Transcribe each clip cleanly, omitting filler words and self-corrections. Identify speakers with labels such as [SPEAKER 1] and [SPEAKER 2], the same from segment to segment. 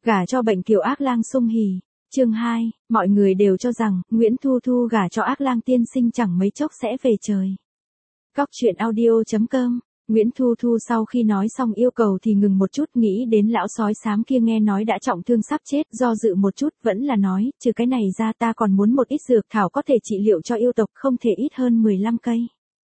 [SPEAKER 1] Gả cho bệnh kiều ác lang sung hỉ. Chương 2, mọi người đều cho rằng Nguyễn Thu Thu gả cho ác lang tiên sinh chẳng mấy chốc sẽ về trời. Góc truyện audio.com. Nguyễn Thu Thu sau khi nói xong yêu cầu thì ngừng một chút, nghĩ đến lão sói xám kia nghe nói đã trọng thương sắp chết, do dự một chút vẫn là nói, trừ cái này ra ta còn muốn một ít dược thảo có thể trị liệu cho yêu tộc, không thể ít hơn 15 cây.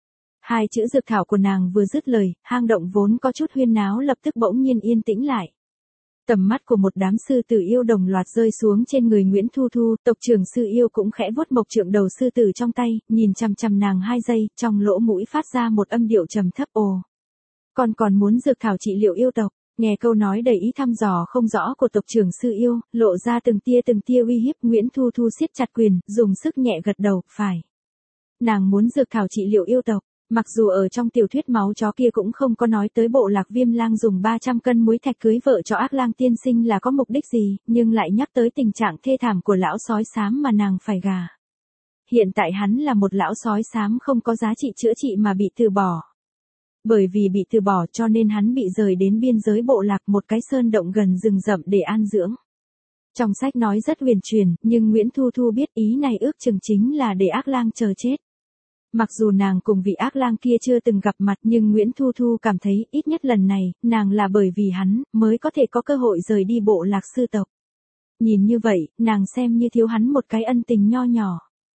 [SPEAKER 1] Hai chữ dược thảo của nàng vừa dứt lời, hang động vốn có chút huyên náo lập tức bỗng nhiên yên tĩnh lại. Tầm mắt của một đám sư tử yêu đồng loạt rơi xuống trên người Nguyễn Thu Thu, tộc trưởng sư yêu cũng khẽ vuốt mộc trượng đầu sư tử trong tay, nhìn chằm chằm nàng 2 giây, trong lỗ mũi phát ra một âm điệu trầm thấp ồ. Còn muốn dược thảo trị liệu yêu tộc, nghe câu nói đầy ý thăm dò không rõ của tộc trưởng sư yêu, lộ ra từng tia uy hiếp. Nguyễn Thu Thu siết chặt quyền, dùng sức nhẹ gật đầu, phải. Nàng muốn dược thảo trị liệu yêu tộc. Mặc dù ở trong tiểu thuyết máu chó kia cũng không có nói tới bộ lạc Viêm Lang dùng 300 cân muối thạch cưới vợ cho ác lang tiên sinh là có mục đích gì, nhưng lại nhắc tới tình trạng thê thảm của lão sói xám mà nàng phải gả. Hiện tại hắn là một lão sói xám không có giá trị chữa trị mà bị từ bỏ. Bởi vì bị từ bỏ cho nên hắn bị rời đến biên giới bộ lạc, một cái sơn động gần rừng rậm để an dưỡng. Trong sách nói rất huyền truyền, nhưng Nguyễn Thu Thu biết ý này ước chừng chính là để ác lang chờ chết. Mặc dù nàng cùng vị ác lang kia chưa từng gặp mặt, nhưng Nguyễn Thu Thu cảm thấy ít nhất lần này, nàng là bởi vì hắn, mới có thể có cơ hội rời đi bộ lạc sư tộc. Nhìn như vậy, nàng xem như thiếu hắn một cái ân tình nho nhỏ.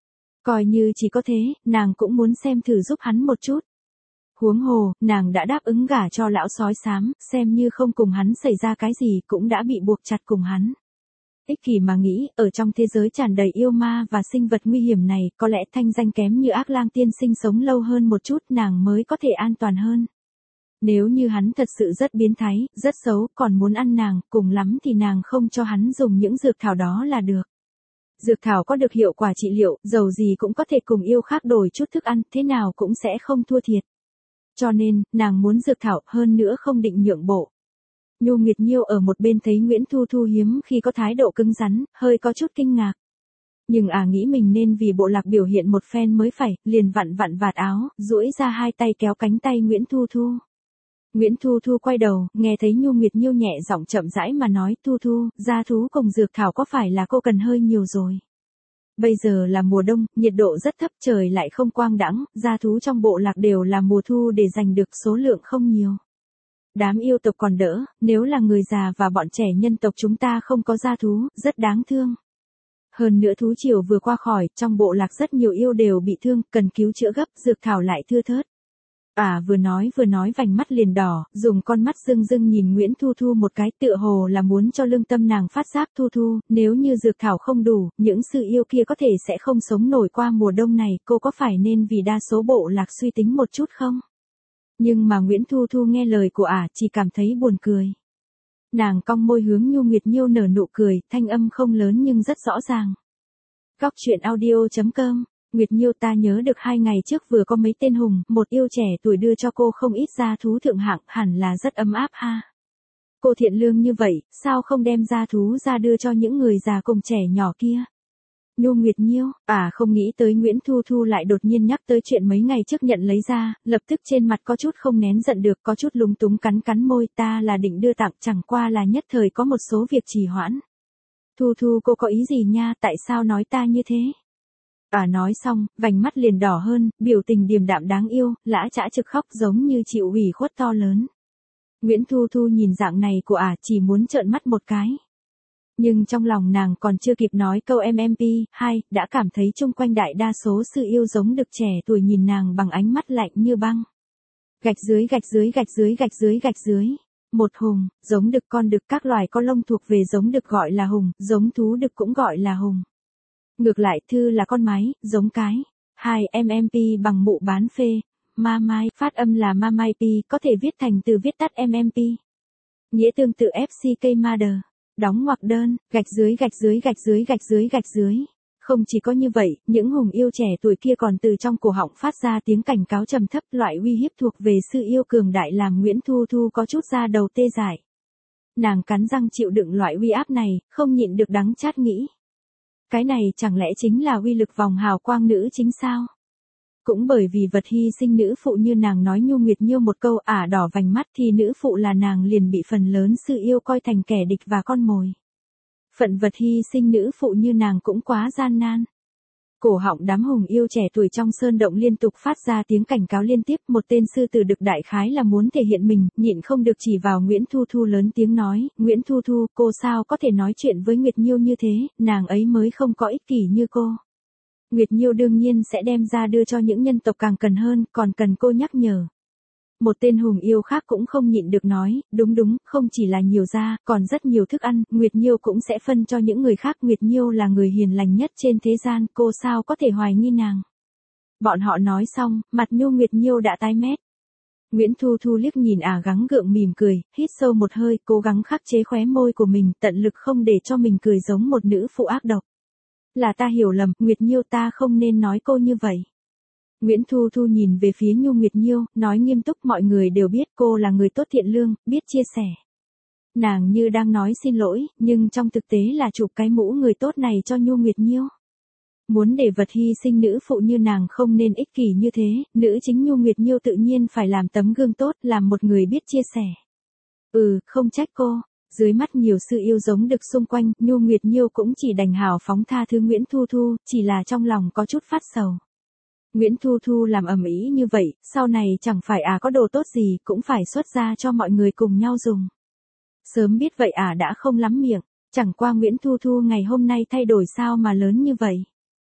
[SPEAKER 1] Coi như chỉ có thế, nàng cũng muốn xem thử giúp hắn một chút. Huống hồ, nàng đã đáp ứng gả cho lão sói xám, xem như không cùng hắn xảy ra cái gì cũng đã bị buộc chặt cùng hắn. Ích kỷ mà nghĩ, ở trong thế giới tràn đầy yêu ma và sinh vật nguy hiểm này, có lẽ thanh danh kém như ác lang tiên sinh sống lâu hơn một chút nàng mới có thể an toàn hơn. Nếu như hắn thật sự rất biến thái, rất xấu, còn muốn ăn nàng, cùng lắm thì nàng không cho hắn dùng những dược thảo đó là được. Dược thảo có được hiệu quả trị liệu, dầu gì cũng có thể cùng yêu khác đổi chút thức ăn, thế nào cũng sẽ không thua thiệt. Cho nên, nàng muốn dược thảo, hơn nữa không định nhượng bộ. Nhu Nguyệt Nhiêu ở một bên thấy Nguyễn Thu Thu hiếm khi có thái độ cứng rắn, hơi có chút kinh ngạc. Nhưng nghĩ mình nên vì bộ lạc biểu hiện một phen mới phải, liền vặn vạt áo, duỗi ra 2 tay kéo cánh tay Nguyễn Thu Thu. Nguyễn Thu Thu quay đầu, nghe thấy Nhu Nguyệt Nhiêu nhẹ giọng chậm rãi mà nói, Thu Thu, gia thú cùng dược thảo có phải là cô cần hơi nhiều rồi. Bây giờ là mùa đông, nhiệt độ rất thấp, trời lại không quang đãng, gia thú trong bộ lạc đều là mùa thu để giành được số lượng không nhiều. Đám yêu tộc còn đỡ, nếu là người già và bọn trẻ nhân tộc chúng ta không có gia thú, rất đáng thương. Hơn nữa thú triều vừa qua khỏi, trong bộ lạc rất nhiều yêu đều bị thương, cần cứu chữa gấp, dược thảo lại thưa thớt. Vừa nói vành mắt liền đỏ, dùng con mắt rưng nhìn Nguyễn Thu Thu một cái, tựa hồ là muốn cho lương tâm nàng phát giác. Thu Thu, nếu như dược thảo không đủ, những sư yêu kia có thể sẽ không sống nổi qua mùa đông này, cô có phải nên vì đa số bộ lạc suy tính một chút không? Nhưng mà Nguyễn Thu Thu nghe lời của chỉ cảm thấy buồn cười. Nàng cong môi hướng Nhu Nguyệt Nhiêu nở nụ cười, thanh âm không lớn nhưng rất rõ ràng. Góc truyện audio.com. Nguyệt Nhiêu, ta nhớ được 2 ngày trước vừa có mấy tên hùng, một yêu trẻ tuổi đưa cho cô không ít gia thú thượng hạng, hẳn là rất ấm áp ha. Cô thiện lương như vậy, sao không đem gia thú ra đưa cho những người già cùng trẻ nhỏ kia? Nhu Nguyệt Nhiêu, không nghĩ tới Nguyễn Thu Thu lại đột nhiên nhắc tới chuyện mấy ngày trước nhận lấy ra, lập tức trên mặt có chút không nén giận được, có chút lúng túng cắn môi, ta là định đưa tặng, chẳng qua là nhất thời có một số việc trì hoãn. Thu Thu, cô có ý gì nha, tại sao nói ta như thế? Nói xong, vành mắt liền đỏ hơn, biểu tình điềm đạm đáng yêu, lã chã trực khóc giống như chịu ủy khuất to lớn. Nguyễn Thu Thu nhìn dạng này của chỉ muốn trợn mắt một cái. Nhưng trong lòng nàng còn chưa kịp nói câu MMP2, đã cảm thấy chung quanh đại đa số sư yêu giống đực trẻ tuổi nhìn nàng bằng ánh mắt lạnh như băng. Gạch dưới. Một hùng, giống đực, con đực, các loài có lông thuộc về giống đực gọi là hùng, giống thú đực cũng gọi là hùng. Ngược lại, thư là con máy, giống cái. 2 MMP bằng mụ bán phê. Mamai, phát âm là Mamaipi, có thể viết thành từ viết tắt MMP. Nghĩa tương tự FCK Mother. Đóng ngoặc đơn, gạch dưới. Không chỉ có như vậy, những hùng yêu trẻ tuổi kia còn từ trong cổ họng phát ra tiếng cảnh cáo trầm thấp, loại uy hiếp thuộc về sư yêu cường đại làm Nguyễn Thu Thu có chút da đầu tê dại. Nàng cắn răng chịu đựng loại uy áp này, không nhịn được đắng chát nghĩ. Cái này chẳng lẽ chính là uy lực vòng hào quang nữ chính sao? Cũng bởi vì vật hy sinh nữ phụ như nàng nói Nhu Nguyệt Nhiêu một câu đỏ vành mắt thì nữ phụ là nàng liền bị phần lớn sư yêu coi thành kẻ địch và con mồi. Phận vật hy sinh nữ phụ như nàng cũng quá gian nan. Cổ họng đám hùng yêu trẻ tuổi trong sơn động liên tục phát ra tiếng cảnh cáo liên tiếp, một tên sư tử đực đại khái là muốn thể hiện mình, nhịn không được chỉ vào Nguyễn Thu Thu lớn tiếng nói, Nguyễn Thu Thu, cô sao có thể nói chuyện với Nguyệt Nhiêu như thế, nàng ấy mới không có ích kỷ như cô. Nguyệt Nhiêu đương nhiên sẽ đem ra đưa cho những nhân tộc càng cần hơn, còn cần cô nhắc nhở. Một tên hùng yêu khác cũng không nhịn được nói, đúng, không chỉ là nhiều da, còn rất nhiều thức ăn, Nguyệt Nhiêu cũng sẽ phân cho những người khác. Nguyệt Nhiêu là người hiền lành nhất trên thế gian, cô sao có thể hoài nghi nàng. Bọn họ nói xong, mặt Nguyệt Nhiêu đã tái mét. Nguyễn Thu Thu liếc nhìn gắng gượng mỉm cười, hít sâu một hơi, cố gắng khắc chế khóe môi của mình, tận lực không để cho mình cười giống một nữ phụ ác độc. Là ta hiểu lầm, Nguyệt Nhiêu, ta không nên nói cô như vậy. Nguyễn Thu Thu nhìn về phía Nguyệt Nhiêu, nói nghiêm túc, mọi người đều biết cô là người tốt thiện lương, biết chia sẻ. Nàng như đang nói xin lỗi, nhưng trong thực tế là chụp cái mũ người tốt này cho Nguyệt Nhiêu. Muốn để vật hy sinh nữ phụ như nàng không nên ích kỷ như thế, nữ chính Nguyệt Nhiêu tự nhiên phải làm tấm gương tốt, làm một người biết chia sẻ. Không trách cô. Dưới mắt nhiều sư yêu giống đực xung quanh, Nguyệt Nhiêu cũng chỉ đành hào phóng tha thứ Nguyễn Thu Thu, chỉ là trong lòng có chút phát sầu. Nguyễn Thu Thu làm ầm ĩ như vậy, sau này chẳng phải có đồ tốt gì, cũng phải xuất ra cho mọi người cùng nhau dùng. Sớm biết vậy đã không lắm miệng, chẳng qua Nguyễn Thu Thu ngày hôm nay thay đổi sao mà lớn như vậy.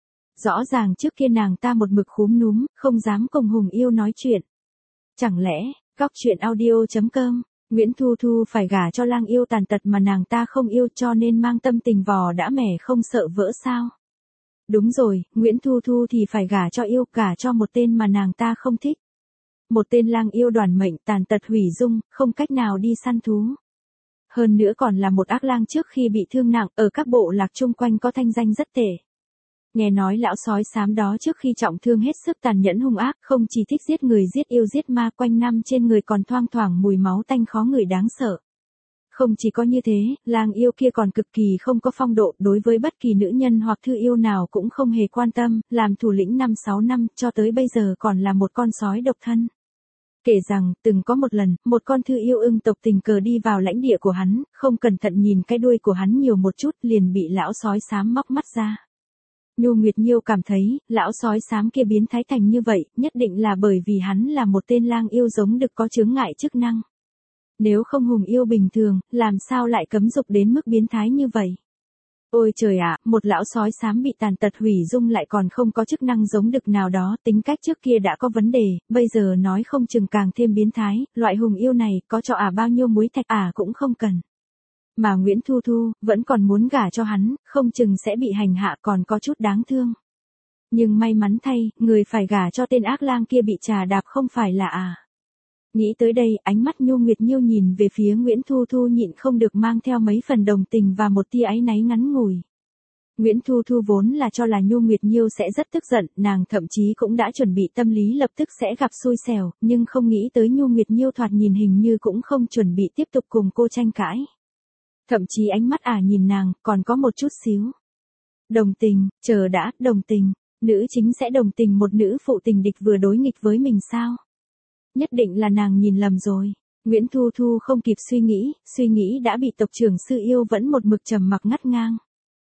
[SPEAKER 1] Rõ ràng trước kia nàng ta một mực khúm núm, không dám cùng hùng yêu nói chuyện. Chẳng lẽ, Góc Chuyện Audio.com, Nguyễn Thu Thu phải gả cho lang yêu tàn tật mà nàng ta không yêu cho nên mang tâm tình vò đã mẻ không sợ vỡ sao? Đúng rồi, Nguyễn Thu Thu thì phải gả cho yêu, gả cho một tên mà nàng ta không thích. Một tên lang yêu đoản mệnh tàn tật hủy dung, không cách nào đi săn thú. Hơn nữa còn là một ác lang trước khi bị thương nặng, ở các bộ lạc chung quanh có thanh danh rất tệ. Nghe nói lão sói xám đó trước khi trọng thương hết sức tàn nhẫn hung ác, không chỉ thích giết người giết yêu giết ma, quanh năm trên người còn thoang thoảng mùi máu tanh khó ngửi đáng sợ. Không chỉ có như thế, lang yêu kia còn cực kỳ không có phong độ, đối với bất kỳ nữ nhân hoặc thư yêu nào cũng không hề quan tâm, làm thủ lĩnh 5-6 năm, cho tới bây giờ còn là một con sói độc thân. Kể rằng, từng có một lần, một con thư yêu ưng tộc tình cờ đi vào lãnh địa của hắn, không cẩn thận nhìn cái đuôi của hắn nhiều một chút, liền bị lão sói xám móc mắt ra. Nguyệt Nhiêu cảm thấy, lão sói xám kia biến thái thành như vậy, nhất định là bởi vì hắn là một tên lang yêu giống đực có chướng ngại chức năng. Nếu không hùng yêu bình thường, làm sao lại cấm dục đến mức biến thái như vậy? Ôi trời ạ, một lão sói xám bị tàn tật hủy dung lại còn không có chức năng giống đực nào đó, tính cách trước kia đã có vấn đề, bây giờ nói không chừng càng thêm biến thái, loại hùng yêu này, có cho bao nhiêu muối thạch cũng không cần. Mà Nguyễn Thu Thu, vẫn còn muốn gả cho hắn, không chừng sẽ bị hành hạ còn có chút đáng thương. Nhưng may mắn thay, người phải gả cho tên ác lang kia bị trà đạp không phải là Nghĩ tới đây, ánh mắt Nguyệt Nhiêu nhìn về phía Nguyễn Thu Thu nhịn không được mang theo mấy phần đồng tình và một tia áy náy ngắn ngủi. Nguyễn Thu Thu vốn là cho là Nguyệt Nhiêu sẽ rất tức giận, nàng thậm chí cũng đã chuẩn bị tâm lý lập tức sẽ gặp xui xẻo, nhưng không nghĩ tới Nguyệt Nhiêu thoạt nhìn hình như cũng không chuẩn bị tiếp tục cùng cô tranh cãi. Thậm chí ánh mắt nhìn nàng, còn có một chút xíu đồng tình, chờ đã, đồng tình, nữ chính sẽ đồng tình một nữ phụ tình địch vừa đối nghịch với mình sao? Nhất định là nàng nhìn lầm rồi. Nguyễn Thu Thu không kịp suy nghĩ đã bị tộc trưởng sư yêu vẫn một mực trầm mặc ngắt ngang.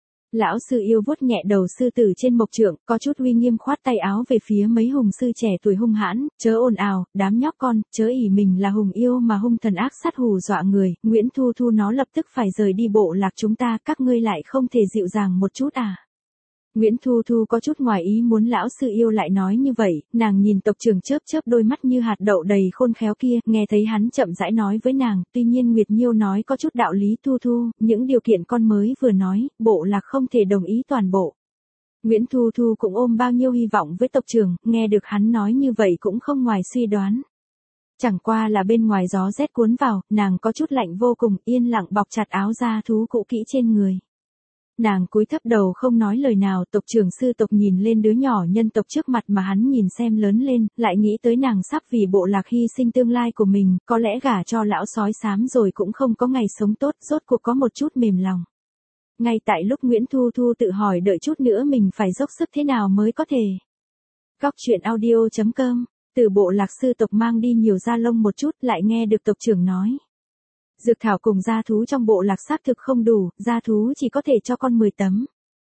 [SPEAKER 1] Lão sư yêu vuốt nhẹ đầu sư tử trên mộc trượng, có chút uy nghiêm khoát tay áo về phía mấy hùng sư trẻ tuổi hung hãn, chớ ồn ào, đám nhóc con, chớ ỷ mình là hùng yêu mà hung thần ác sát hù dọa người, Nguyễn Thu Thu nó lập tức phải rời đi bộ lạc chúng ta, các ngươi lại không thể dịu dàng một chút Nguyễn Thu Thu có chút ngoài ý muốn lão sư yêu lại nói như vậy, nàng nhìn tộc trưởng chớp chớp đôi mắt như hạt đậu đầy khôn khéo kia, nghe thấy hắn chậm rãi nói với nàng, tuy nhiên Nguyệt Nhiêu nói có chút đạo lý Thu Thu, những điều kiện con mới vừa nói, bộ lạc không thể đồng ý toàn bộ. Nguyễn Thu Thu cũng ôm bao nhiêu hy vọng với tộc trưởng, nghe được hắn nói như vậy cũng không ngoài suy đoán. Chẳng qua là bên ngoài gió rét cuốn vào, nàng có chút lạnh vô cùng, yên lặng bọc chặt áo da thú cũ kỹ trên người. Nàng cúi thấp đầu không nói lời nào, tộc trưởng sư tộc nhìn lên đứa nhỏ nhân tộc trước mặt mà hắn nhìn xem lớn lên, lại nghĩ tới nàng sắp vì bộ lạc hy sinh tương lai của mình, có lẽ gả cho lão sói xám rồi cũng không có ngày sống tốt, rốt cuộc có một chút mềm lòng. Ngay tại lúc Nguyễn Thu Thu tự hỏi đợi chút nữa mình phải dốc sức thế nào mới có thể. Góc Chuyện Audio.com, từ bộ lạc sư tộc mang đi nhiều da lông một chút lại nghe được tộc trưởng nói. Dược thảo cùng gia thú trong bộ lạc xác thực không đủ, gia thú chỉ có thể cho con 10 tấm.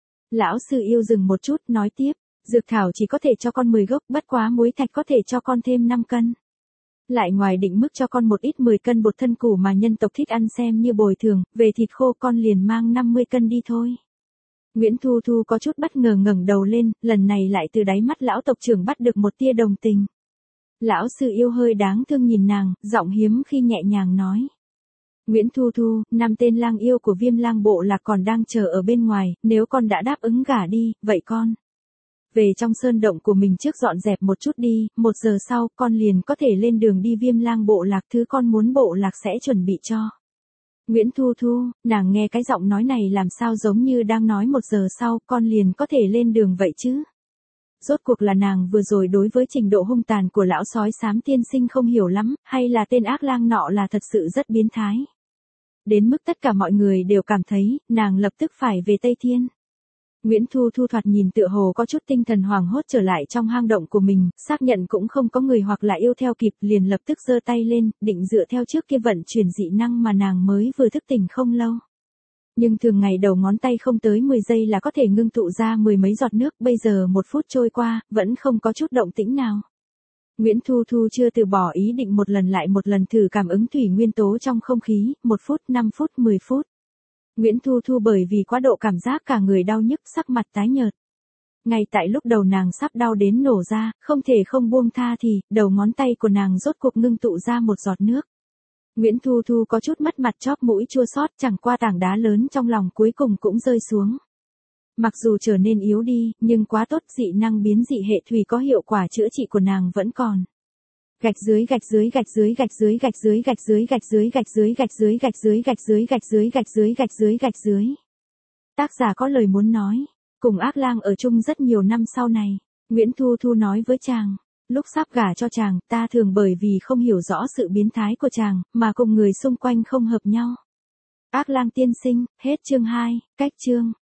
[SPEAKER 1] Lão sư yêu dừng một chút, nói tiếp, dược thảo chỉ có thể cho con 10 gốc, bất quá muối thạch có thể cho con thêm 5 cân. Lại ngoài định mức cho con một ít 10 cân bột thân củ mà nhân tộc thích ăn xem như bồi thường, về thịt khô con liền mang 50 cân đi thôi. Nguyễn Thu Thu có chút bất ngờ ngẩng đầu lên, lần này lại từ đáy mắt lão tộc trưởng bắt được một tia đồng tình. Lão sư yêu hơi đáng thương nhìn nàng, giọng hiếm khi nhẹ nhàng nói. Nguyễn Thu Thu, 5 tên lang yêu của Viêm Lang bộ lạc còn đang chờ ở bên ngoài, nếu con đã đáp ứng gả đi, vậy con về trong sơn động của mình trước dọn dẹp một chút đi, 1 giờ sau con liền có thể lên đường đi Viêm Lang bộ lạc, thứ con muốn bộ lạc sẽ chuẩn bị cho. Nguyễn Thu Thu, nàng nghe cái giọng nói này làm sao giống như đang nói 1 giờ sau con liền có thể lên đường vậy chứ. Rốt cuộc là nàng vừa rồi đối với trình độ hung tàn của lão sói xám tiên sinh không hiểu lắm, hay là tên ác lang nọ là thật sự rất biến thái. Đến mức tất cả mọi người đều cảm thấy, nàng lập tức phải về Tây Thiên. Nguyễn Thu Thu thoạt nhìn tựa hồ có chút tinh thần hoảng hốt trở lại trong hang động của mình, xác nhận cũng không có người hoặc là yêu theo kịp, liền lập tức giơ tay lên, định dựa theo trước kia vận chuyển dị năng mà nàng mới vừa thức tỉnh không lâu. Nhưng thường ngày đầu ngón tay không tới 10 giây là có thể ngưng tụ ra 10 mấy giọt nước, bây giờ 1 phút trôi qua, vẫn không có chút động tĩnh nào. Nguyễn Thu Thu chưa từ bỏ ý định một lần lại một lần thử cảm ứng thủy nguyên tố trong không khí, 1 phút, 5 phút, 10 phút. Nguyễn Thu Thu bởi vì quá độ cảm giác cả người đau nhức, sắc mặt tái nhợt. Ngay tại lúc đầu nàng sắp đau đến nổ ra, không thể không buông tha thì, đầu ngón tay của nàng rốt cuộc ngưng tụ ra 1 giọt nước. Nguyễn Thu Thu có chút mất mặt, chóp mũi chua xót, chẳng qua tảng đá lớn trong lòng cuối cùng cũng rơi xuống. Mặc dù trở nên yếu đi, nhưng quá tốt, dị năng biến dị hệ thủy có hiệu quả chữa trị của nàng vẫn còn. Gạch dưới gạch dưới gạch dưới gạch dưới gạch dưới gạch dưới gạch dưới gạch dưới gạch dưới gạch dưới gạch dưới gạch dưới gạch dưới gạch dưới gạch dưới. Tác giả có lời muốn nói, cùng ác lang ở chung rất nhiều năm sau này, Nguyễn Thu Thu nói với chàng, lúc sắp gả cho chàng, ta thường bởi vì không hiểu rõ sự biến thái của chàng, mà cùng người xung quanh không hợp nhau. Ác lang tiên sinh, hết chương 2, cách chương.